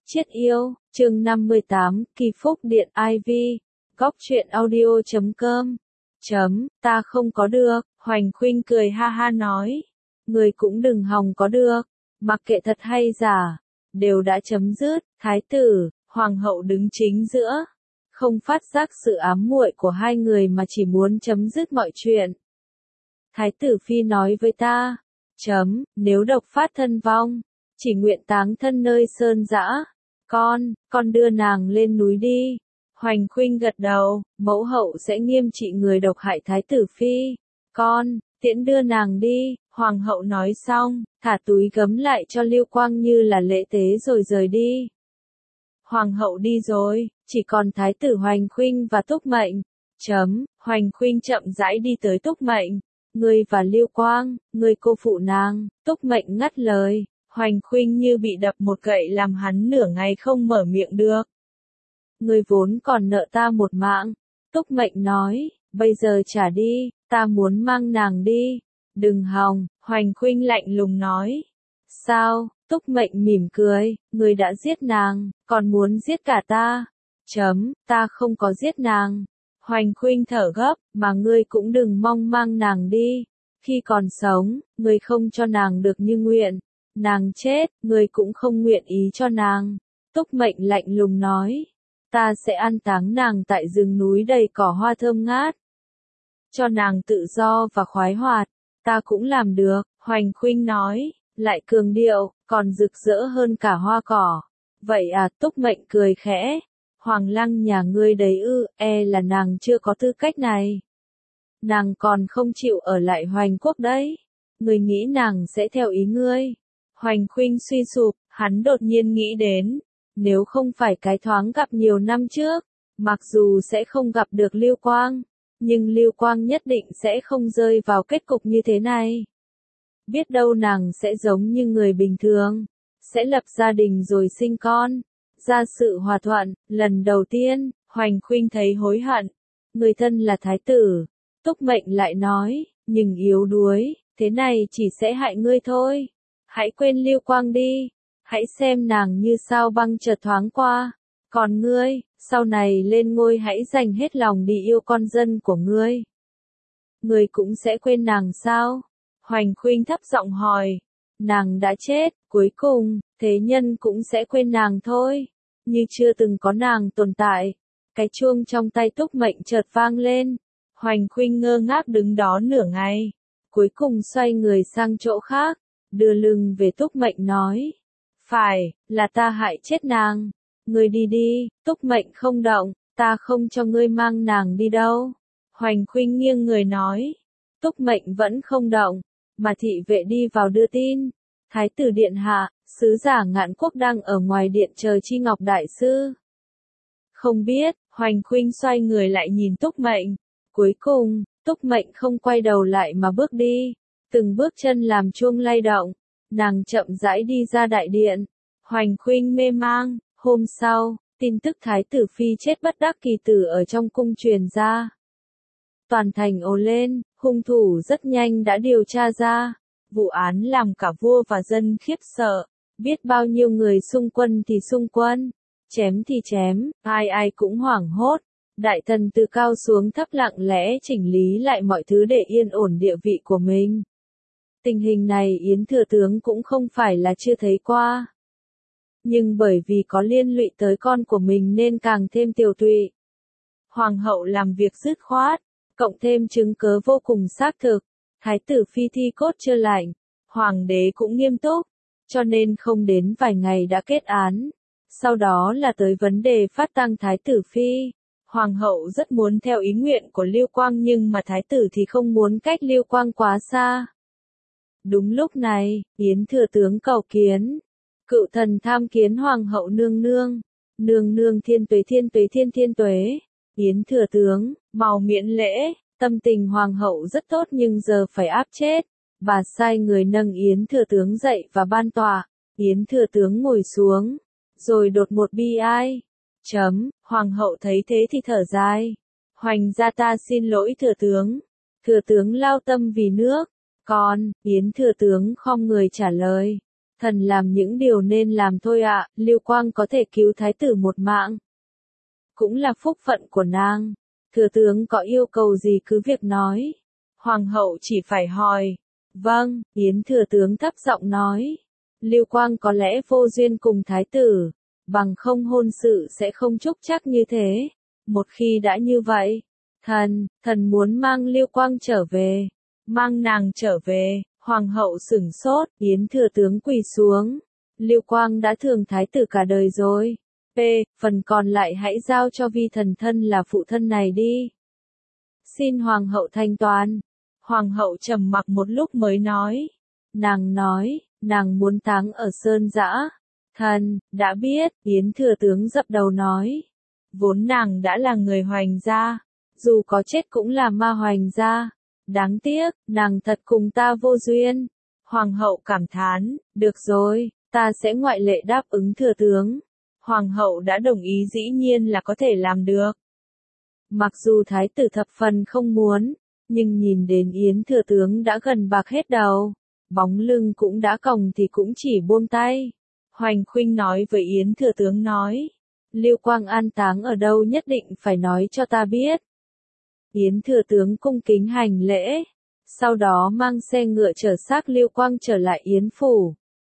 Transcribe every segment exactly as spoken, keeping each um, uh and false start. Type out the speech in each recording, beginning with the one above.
Chiết yêu, chương năm mươi tám, Kỳ Phúc Điện i vê, góc truyện audio chấm com. Chấm, ta không có được, Hoành Khuynh cười ha ha nói. Người cũng đừng hòng có được, mặc kệ thật hay giả, đều đã chấm dứt, thái tử, hoàng hậu đứng chính giữa. Không phát giác sự ám muội của hai người mà chỉ muốn chấm dứt mọi chuyện. Thái tử phi nói với ta, chấm, nếu độc phát thân vong, chỉ nguyện táng thân nơi sơn dã. Con, con đưa nàng lên núi đi. Hoành Khuynh gật đầu, mẫu hậu sẽ nghiêm trị người độc hại thái tử phi. Con, tiễn đưa nàng đi. Hoàng hậu nói xong, thả túi gấm lại cho Lưu Quang như là lễ tế rồi rời đi. Hoàng hậu đi rồi, chỉ còn thái tử Hoành Khuynh và Túc Mệnh. Chấm, Hoành Khuynh chậm rãi đi tới Túc Mệnh. Ngươi và Lưu Quang, ngươi cô phụ nàng. Túc Mệnh ngắt lời. Hoành Khuynh như bị đập một gậy làm hắn nửa ngày không mở miệng được. Ngươi vốn còn nợ ta một mạng. Túc Mệnh nói, bây giờ trả đi, ta muốn mang nàng đi. Đừng hòng, Hoành Khuynh lạnh lùng nói. Sao? Túc Mệnh mỉm cười, ngươi đã giết nàng, còn muốn giết cả ta. Chấm, ta không có giết nàng. Hoành Khuynh thở gấp, mà ngươi cũng đừng mong mang nàng đi. Khi còn sống, ngươi không cho nàng được như nguyện. Nàng chết, ngươi cũng không nguyện ý cho nàng. Túc Mệnh lạnh lùng nói. Ta sẽ an táng nàng tại rừng núi đầy cỏ hoa thơm ngát. Cho nàng tự do và khoái hoạt. Ta cũng làm được, Hoành Khuynh nói, lại cường điệu, còn rực rỡ hơn cả hoa cỏ. Vậy à, Túc Mệnh cười khẽ. Hoàng lăng nhà ngươi đấy ư, e là nàng chưa có tư cách này. Nàng còn không chịu ở lại Hoành quốc đấy. Ngươi nghĩ nàng sẽ theo ý ngươi. Hoành Khuynh suy sụp, hắn đột nhiên nghĩ đến, nếu không phải cái thoáng gặp nhiều năm trước, mặc dù sẽ không gặp được Lưu Quang, nhưng Lưu Quang nhất định sẽ không rơi vào kết cục như thế này. Biết đâu nàng sẽ giống như người bình thường, sẽ lập gia đình rồi sinh con, gia sự hòa thuận. Lần đầu tiên, Hoành Khuynh thấy hối hận. Người thân là thái tử, Túc Mệnh lại nói, nhưng yếu đuối, thế này chỉ sẽ hại ngươi thôi. Hãy quên Lưu Quang đi, hãy xem nàng như sao băng chợt thoáng qua. Còn ngươi, sau này lên ngôi hãy dành hết lòng đi yêu con dân của ngươi. Ngươi cũng sẽ quên nàng sao? Hoành Khuynh thấp giọng hỏi. Nàng đã chết, cuối cùng, thế nhân cũng sẽ quên nàng thôi. Như chưa từng có nàng tồn tại. Cái chuông trong tay Túc Mệnh chợt vang lên. Hoành Khuynh ngơ ngác đứng đó nửa ngày. Cuối cùng xoay người sang chỗ khác. Đưa lưng về Túc Mệnh nói. Phải, là ta hại chết nàng. Ngươi đi đi. Túc Mệnh không động, ta không cho ngươi mang nàng đi đâu. Hoành Khuynh nghiêng người nói. Túc Mệnh vẫn không động, mà thị vệ đi vào đưa tin. Thái tử điện hạ, sứ giả Ngạn Quốc đang ở ngoài điện chờ Chi Ngọc đại sư. Không biết, Hoành Khuynh xoay người lại nhìn Túc Mệnh. Cuối cùng, Túc Mệnh không quay đầu lại mà bước đi. Từng bước chân làm chuông lay động, nàng chậm rãi đi ra đại điện. Hoành Khuynh mê mang. Hôm sau, tin tức thái tử phi chết bất đắc kỳ tử ở trong cung truyền ra. Toàn thành ồ lên, hung thủ rất nhanh đã điều tra ra. Vụ án làm cả vua và dân khiếp sợ. Biết bao nhiêu người xung quân thì xung quân, chém thì chém, ai ai cũng hoảng hốt. Đại thần từ cao xuống thấp lặng lẽ chỉnh lý lại mọi thứ để yên ổn địa vị của mình. Tình hình này Yến thừa tướng cũng không phải là chưa thấy qua. Nhưng bởi vì có liên lụy tới con của mình nên càng thêm tiều tụy. Hoàng hậu làm việc dứt khoát, cộng thêm chứng cớ vô cùng xác thực. Thái tử phi thi cốt chưa lạnh, hoàng đế cũng nghiêm túc, cho nên không đến vài ngày đã kết án. Sau đó là tới vấn đề phát tang thái tử phi. Hoàng hậu rất muốn theo ý nguyện của Lưu Quang nhưng mà thái tử thì không muốn cách Lưu Quang quá xa. Đúng lúc này, Yến thừa tướng cầu kiến. Cựu thần tham kiến hoàng hậu nương nương. Nương nương thiên tuế thiên tuế thiên thiên tuế. Yến thừa tướng, mau miễn lễ. Tâm tình hoàng hậu rất tốt nhưng giờ phải áp chết. Bà sai người nâng Yến thừa tướng dậy và ban tọa. Yến thừa tướng ngồi xuống. Rồi đột một bi ai. Chấm, hoàng hậu thấy thế thì thở dài. Hoành gia ta xin lỗi thừa tướng. Thừa tướng lao tâm vì nước. Con, Yến thừa tướng khom người trả lời. Thần làm những điều nên làm thôi ạ, Lưu Quang có thể cứu thái tử một mạng. Cũng là phúc phận của nàng. Thừa tướng có yêu cầu gì cứ việc nói. Hoàng hậu chỉ phải hỏi. Vâng, Yến thừa tướng thấp giọng nói. Lưu Quang có lẽ vô duyên cùng thái tử, bằng không hôn sự sẽ không chúc chắc như thế. Một khi đã như vậy, thần, thần muốn mang Lưu Quang trở về. Mang nàng trở về, hoàng hậu sửng sốt, Yến thừa tướng quỳ xuống. Lưu Quang đã thương thái tử cả đời rồi. P, phần còn lại hãy giao cho vi thần thân là phụ thân này đi. Xin hoàng hậu thanh toán. Hoàng hậu trầm mặc một lúc mới nói. Nàng nói, nàng muốn táng ở Sơn Dã. Thần, đã biết, Yến thừa tướng dập đầu nói. Vốn nàng đã là người Hoành gia, dù có chết cũng là ma Hoành gia. Đáng tiếc, nàng thật cùng ta vô duyên. Hoàng hậu cảm thán, được rồi, ta sẽ ngoại lệ đáp ứng thừa tướng. Hoàng hậu đã đồng ý dĩ nhiên là có thể làm được. Mặc dù thái tử thập phần không muốn, nhưng nhìn đến Yến thừa tướng đã gần bạc hết đầu, bóng lưng cũng đã còng thì cũng chỉ buông tay. Hoành Khuynh nói với Yến thừa tướng nói, Lưu Quang an táng ở đâu nhất định phải nói cho ta biết. Yến thừa tướng cung kính hành lễ, sau đó mang xe ngựa chở xác Lưu Quang trở lại Yến phủ.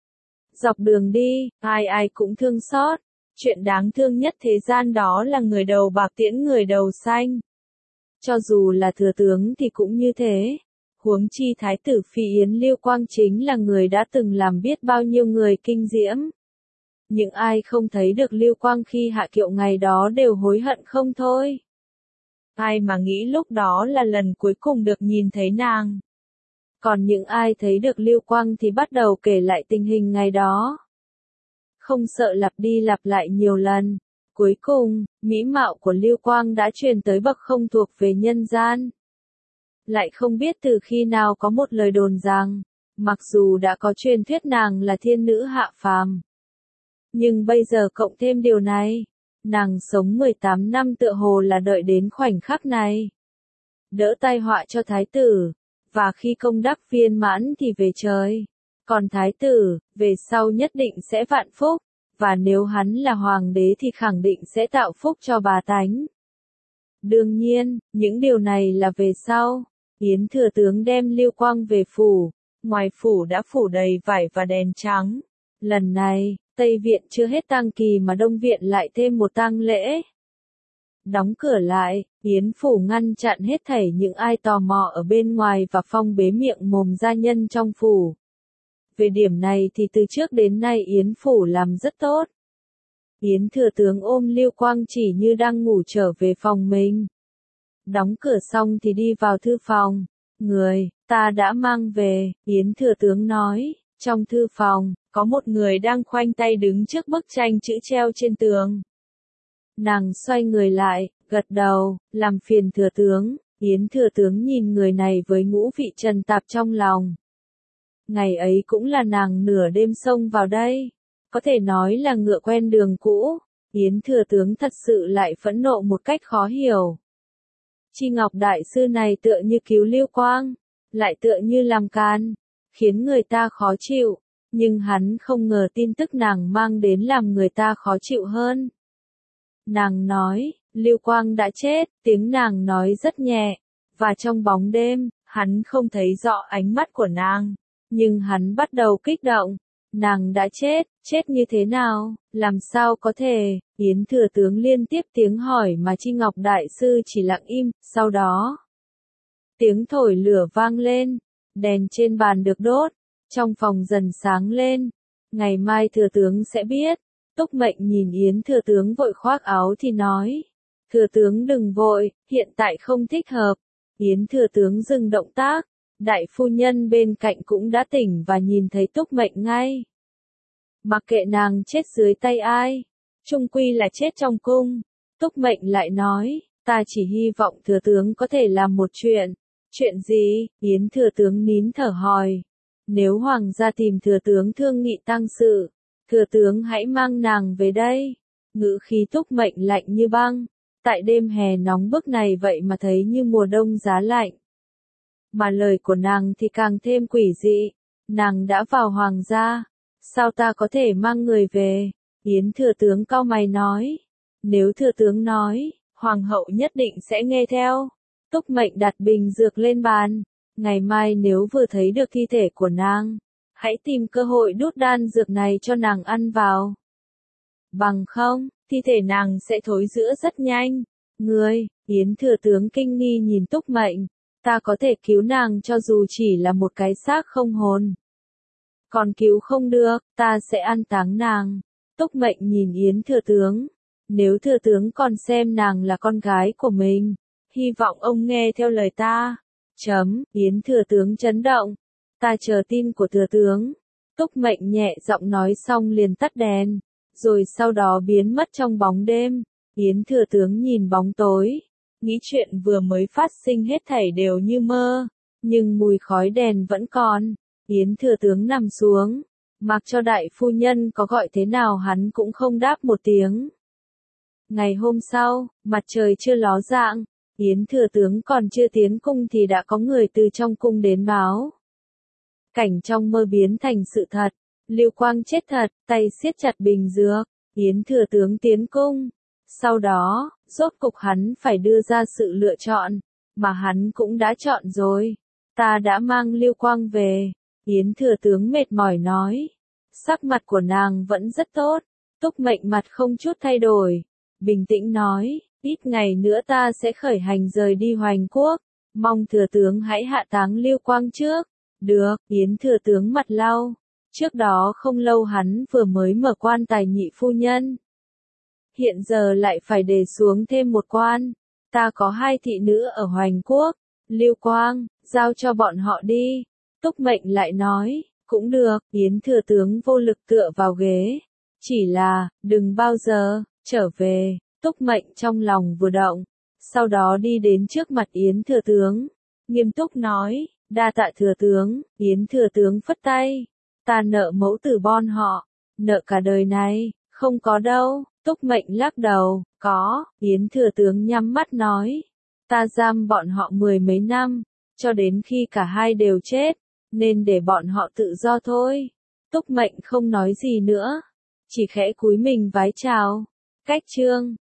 Dọc đường đi, ai ai cũng thương xót, chuyện đáng thương nhất thế gian đó là người đầu bạc tiễn người đầu xanh. Cho dù là thừa tướng thì cũng như thế, huống chi thái tử phi Yến Lưu Quang chính là người đã từng làm biết bao nhiêu người kinh diễm. Những ai không thấy được Lưu Quang khi hạ kiệu ngày đó đều hối hận không thôi. Ai mà nghĩ lúc đó là lần cuối cùng được nhìn thấy nàng. Còn những ai thấy được Lưu Quang thì bắt đầu kể lại tình hình ngày đó. Không sợ lặp đi lặp lại nhiều lần. Cuối cùng, mỹ mạo của Lưu Quang đã truyền tới bậc không thuộc về nhân gian. Lại không biết từ khi nào có một lời đồn rằng, mặc dù đã có truyền thuyết nàng là thiên nữ hạ phàm, nhưng bây giờ cộng thêm điều này, nàng sống mười tám năm tựa hồ là đợi đến khoảnh khắc này. Đỡ tai họa cho thái tử, và khi công đắc viên mãn thì về trời. Còn thái tử, về sau nhất định sẽ vạn phúc, và nếu hắn là hoàng đế thì khẳng định sẽ tạo phúc cho bà tánh. Đương nhiên, những điều này là về sau. Yến thừa tướng đem Lưu Quang về phủ, ngoài phủ đã phủ đầy vải và đèn trắng. Lần này, Tây Viện chưa hết tang kỳ mà Đông Viện lại thêm một tang lễ. Đóng cửa lại, Yến phủ ngăn chặn hết thảy những ai tò mò ở bên ngoài và phong bế miệng mồm gia nhân trong phủ. Về điểm này thì từ trước đến nay Yến phủ làm rất tốt. Yến thừa tướng ôm Lưu Quang chỉ như đang ngủ trở về phòng mình. Đóng cửa xong thì đi vào thư phòng. Người, ta đã mang về, Yến thừa tướng nói. Trong thư phòng, có một người đang khoanh tay đứng trước bức tranh chữ treo trên tường. Nàng xoay người lại, gật đầu, làm phiền thừa tướng. Yến thừa tướng nhìn người này với ngũ vị trần tạp trong lòng. Ngày ấy cũng là nàng nửa đêm xông vào đây. Có thể nói là ngựa quen đường cũ. Yến thừa tướng thật sự lại phẫn nộ một cách khó hiểu. Chi Ngọc đại sư này tựa như cứu Lưu Quang, lại tựa như làm can, khiến người ta khó chịu, nhưng hắn không ngờ tin tức nàng mang đến làm người ta khó chịu hơn. Nàng nói, Lưu Quang đã chết, tiếng nàng nói rất nhẹ, và trong bóng đêm, hắn không thấy rõ ánh mắt của nàng, nhưng hắn bắt đầu kích động. Nàng đã chết, chết như thế nào, làm sao có thể, Yến thừa tướng liên tiếp tiếng hỏi mà Chi Ngọc đại sư chỉ lặng im, sau đó. Tiếng thổi lửa vang lên, đèn trên bàn được đốt, trong phòng dần sáng lên, ngày mai thừa tướng sẽ biết. Túc Mệnh nhìn Yến thừa tướng vội khoác áo thì nói, thừa tướng đừng vội, hiện tại không thích hợp. Yến thừa tướng dừng động tác. Đại phu nhân bên cạnh cũng đã tỉnh và nhìn thấy Túc Mệnh ngay. Mặc kệ nàng chết dưới tay ai, chung quy là chết trong cung. Túc Mệnh lại nói, ta chỉ hy vọng thừa tướng có thể làm một chuyện. Chuyện gì? Yến thừa tướng nín thở hỏi. Nếu hoàng gia tìm thừa tướng thương nghị tang sự, thừa tướng hãy mang nàng về đây. Ngữ khí Túc Mệnh lạnh như băng. Tại đêm hè nóng bức này vậy mà thấy như mùa đông giá lạnh. Mà lời của nàng thì càng thêm quỷ dị. Nàng đã vào hoàng gia, Sao ta có thể mang người về? Yến thừa tướng cau mày nói. Nếu thừa tướng nói, hoàng hậu nhất định sẽ nghe theo. Túc Mệnh đặt bình dược lên bàn. Ngày mai nếu vừa thấy được thi thể của nàng, hãy tìm cơ hội đút đan dược này cho nàng ăn vào. Bằng không, thi thể nàng sẽ thối rữa rất nhanh. Ngươi, Yến thừa tướng kinh nghi nhìn Túc Mệnh. Ta có thể cứu nàng cho dù chỉ là một cái xác không hồn. Còn cứu không được, ta sẽ an táng nàng. Túc Mệnh nhìn Yến thừa tướng. Nếu thừa tướng còn xem nàng là con gái của mình, hy vọng ông nghe theo lời ta. Chấm, Yến thừa tướng chấn động. Ta chờ tin của thừa tướng. Túc Mệnh nhẹ giọng nói xong liền tắt đèn, rồi sau đó biến mất trong bóng đêm. Yến thừa tướng nhìn bóng tối, nghĩ chuyện vừa mới phát sinh hết thảy đều như mơ, nhưng mùi khói đèn vẫn còn. Yến thừa tướng nằm xuống, mặc cho đại phu nhân có gọi thế nào hắn cũng không đáp một tiếng. Ngày hôm sau, mặt trời chưa ló dạng, Yến thừa tướng còn chưa tiến cung thì đã có người từ trong cung đến báo. Cảnh trong mơ biến thành sự thật, Lưu Quang chết thật, tay siết chặt bình dược, Yến thừa tướng tiến cung. Sau đó, rốt cục hắn phải đưa ra sự lựa chọn, mà hắn cũng đã chọn rồi. Ta đã mang Lưu Quang về, Yến thừa tướng mệt mỏi nói. Sắc mặt của nàng vẫn rất tốt, Túc Mệnh mặt không chút thay đổi, bình tĩnh nói, ít ngày nữa ta sẽ khởi hành rời đi Hoành Quốc, mong thừa tướng hãy hạ táng Lưu Quang trước. Được, Yến thừa tướng mặt lau. Trước đó không lâu hắn vừa mới mở quan tài nhị phu nhân. Hiện giờ lại phải đề xuống thêm một quan. Ta có hai thị nữ ở Hoành Quốc. Lưu Quang, giao cho bọn họ đi. Túc Mệnh lại nói, cũng được, Yến thừa tướng vô lực tựa vào ghế. Chỉ là, đừng bao giờ, trở về. Túc Mệnh trong lòng vừa động. Sau đó đi đến trước mặt Yến thừa tướng. Nghiêm túc nói, đa tạ thừa tướng. Yến thừa tướng phất tay. Ta nợ mẫu tử bon họ. Nợ cả đời này, không có đâu. Túc Mệnh lắc đầu, có. Yến thừa tướng nhắm mắt nói. Ta giam bọn họ mười mấy năm, cho đến khi cả hai đều chết, nên để bọn họ tự do thôi. Túc Mệnh không nói gì nữa, chỉ khẽ cúi mình vái chào. Cách chương